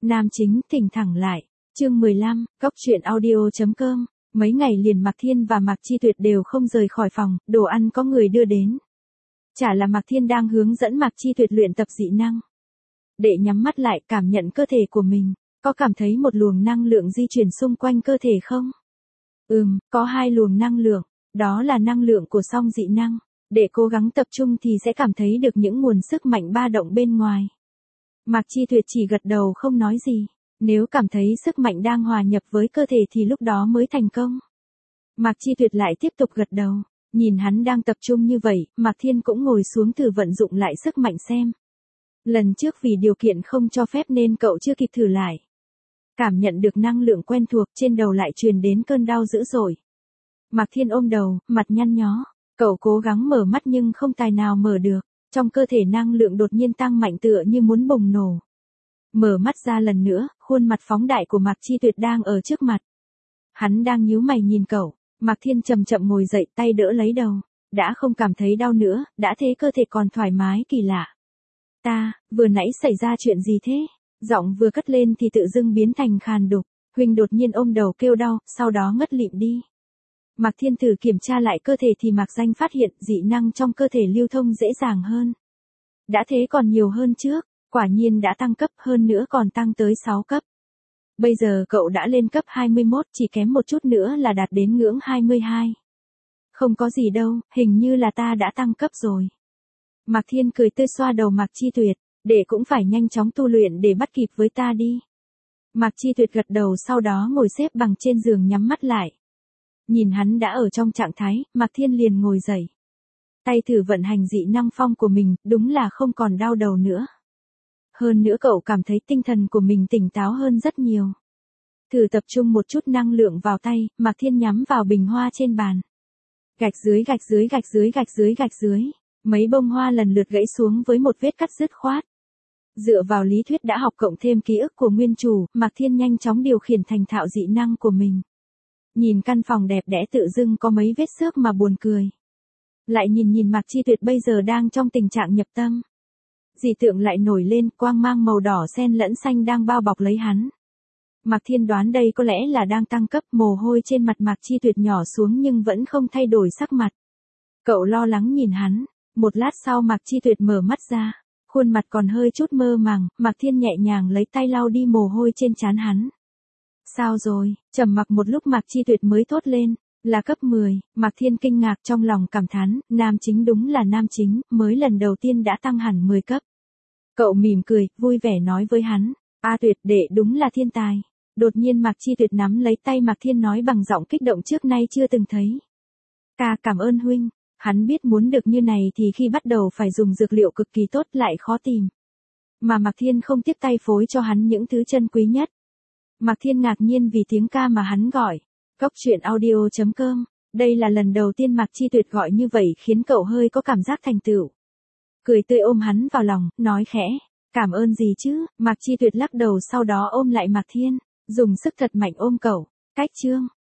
Nam chính thỉnh thẳng lại. Chương 15, Cóc truyện audio.com. Mấy ngày liền Mạc Thiên và Mạc Chi Tuyệt đều không rời khỏi phòng, đồ ăn có người đưa đến. Chả là Mạc Thiên đang hướng dẫn Mạc Chi Tuyệt luyện tập dị năng. Đệ nhắm mắt lại cảm nhận cơ thể của mình, có cảm thấy một luồng năng lượng di chuyển xung quanh cơ thể không? Có 2 luồng năng lượng, đó là năng lượng của song dị năng. Để cố gắng tập trung thì sẽ cảm thấy được những nguồn sức mạnh ba động bên ngoài. Mạc Chi Tuyệt chỉ gật đầu không nói gì. Nếu cảm thấy sức mạnh đang hòa nhập với cơ thể thì lúc đó mới thành công. Mạc Chi Tuyệt lại tiếp tục gật đầu. Nhìn hắn đang tập trung như vậy, Mạc Thiên cũng ngồi xuống thử vận dụng lại sức mạnh xem. Lần trước vì điều kiện không cho phép nên cậu chưa kịp thử lại. Cảm nhận được năng lượng quen thuộc, trên đầu lại truyền đến cơn đau dữ dội. Mạc Thiên ôm đầu, mặt nhăn nhó. Cậu cố gắng mở mắt nhưng không tài nào mở được. Trong cơ thể năng lượng đột nhiên tăng mạnh tựa như muốn bùng nổ. Mở mắt ra lần nữa, khuôn mặt phóng đại của Mạc Chi Tuyệt đang ở trước mặt. Hắn đang nhíu mày nhìn cậu. Mạc Thiên chậm chậm ngồi dậy, tay đỡ lấy đầu. Đã không cảm thấy đau nữa, đã thế cơ thể còn thoải mái kỳ lạ. Vừa nãy xảy ra chuyện gì thế? Giọng vừa cất lên thì tự dưng biến thành khàn đục. Huynh đột nhiên ôm đầu kêu đau, sau đó ngất lịm đi. Mạc Thiên thử kiểm tra lại cơ thể thì Mạc Danh phát hiện dị năng trong cơ thể lưu thông dễ dàng hơn. Đã thế còn nhiều hơn trước, quả nhiên đã tăng cấp hơn nữa còn tăng tới 6 cấp. Bây giờ cậu đã lên cấp 21, chỉ kém một chút nữa là đạt đến ngưỡng 22. Không có gì đâu, hình như là ta đã tăng cấp rồi. Mạc Thiên cười tươi xoa đầu Mạc Chi Tuyệt, để cũng phải nhanh chóng tu luyện để bắt kịp với ta đi. Mạc Chi Tuyệt gật đầu sau đó ngồi xếp bằng trên giường nhắm mắt lại. Nhìn hắn đã ở trong trạng thái, Mạc Thiên liền ngồi dậy. Tay thử vận hành dị năng phong của mình, đúng là không còn đau đầu nữa. Hơn nữa cậu cảm thấy tinh thần của mình tỉnh táo hơn rất nhiều. Thử tập trung một chút năng lượng vào tay, Mạc Thiên nhắm vào bình hoa trên bàn. Gạch dưới gạch dưới gạch dưới gạch dưới gạch dưới. Mấy bông hoa lần lượt gãy xuống với một vết cắt dứt khoát. Dựa vào lý thuyết đã học cộng thêm ký ức của nguyên chủ, Mạc Thiên nhanh chóng điều khiển thành thạo dị năng của mình. Nhìn căn phòng đẹp đẽ tự dưng có mấy vết xước mà buồn cười. Lại nhìn Mạc Chi Tuyệt bây giờ đang trong tình trạng nhập tâm. Dị tượng lại nổi lên, quang mang màu đỏ xen lẫn xanh đang bao bọc lấy hắn. Mạc Thiên đoán đây có lẽ là đang tăng cấp, mồ hôi trên mặt Mạc Chi Tuyệt nhỏ xuống nhưng vẫn không thay đổi sắc mặt. Cậu lo lắng nhìn hắn, một lát sau Mạc Chi Tuyệt mở mắt ra, khuôn mặt còn hơi chút mơ màng, Mạc Thiên nhẹ nhàng lấy tay lau đi mồ hôi trên trán hắn. Sao rồi? Trầm mặc một lúc Mạc Chi Tuyệt mới thốt lên, là cấp 10, Mạc Thiên kinh ngạc trong lòng cảm thán, nam chính đúng là nam chính, mới lần đầu tiên đã tăng hẳn 10 cấp. Cậu mỉm cười, vui vẻ nói với hắn, Tuyệt đệ đúng là thiên tài. Đột nhiên Mạc Chi Tuyệt nắm lấy tay Mạc Thiên nói bằng giọng kích động trước nay chưa từng thấy. Cảm ơn huynh. Hắn biết muốn được như này thì khi bắt đầu phải dùng dược liệu cực kỳ tốt lại khó tìm. Mà Mạc Thiên không tiếp tay phối cho hắn những thứ chân quý nhất. Mạc Thiên ngạc nhiên vì tiếng ca mà hắn gọi. Cóc truyện audio.com. Đây là lần đầu tiên Mạc Chi Tuyệt gọi như vậy khiến cậu hơi có cảm giác thành tựu. Cười tươi ôm hắn vào lòng, nói khẽ. Cảm ơn gì chứ? Mạc Chi Tuyệt lắc đầu sau đó ôm lại Mạc Thiên. Dùng sức thật mạnh ôm cậu. Cách chương.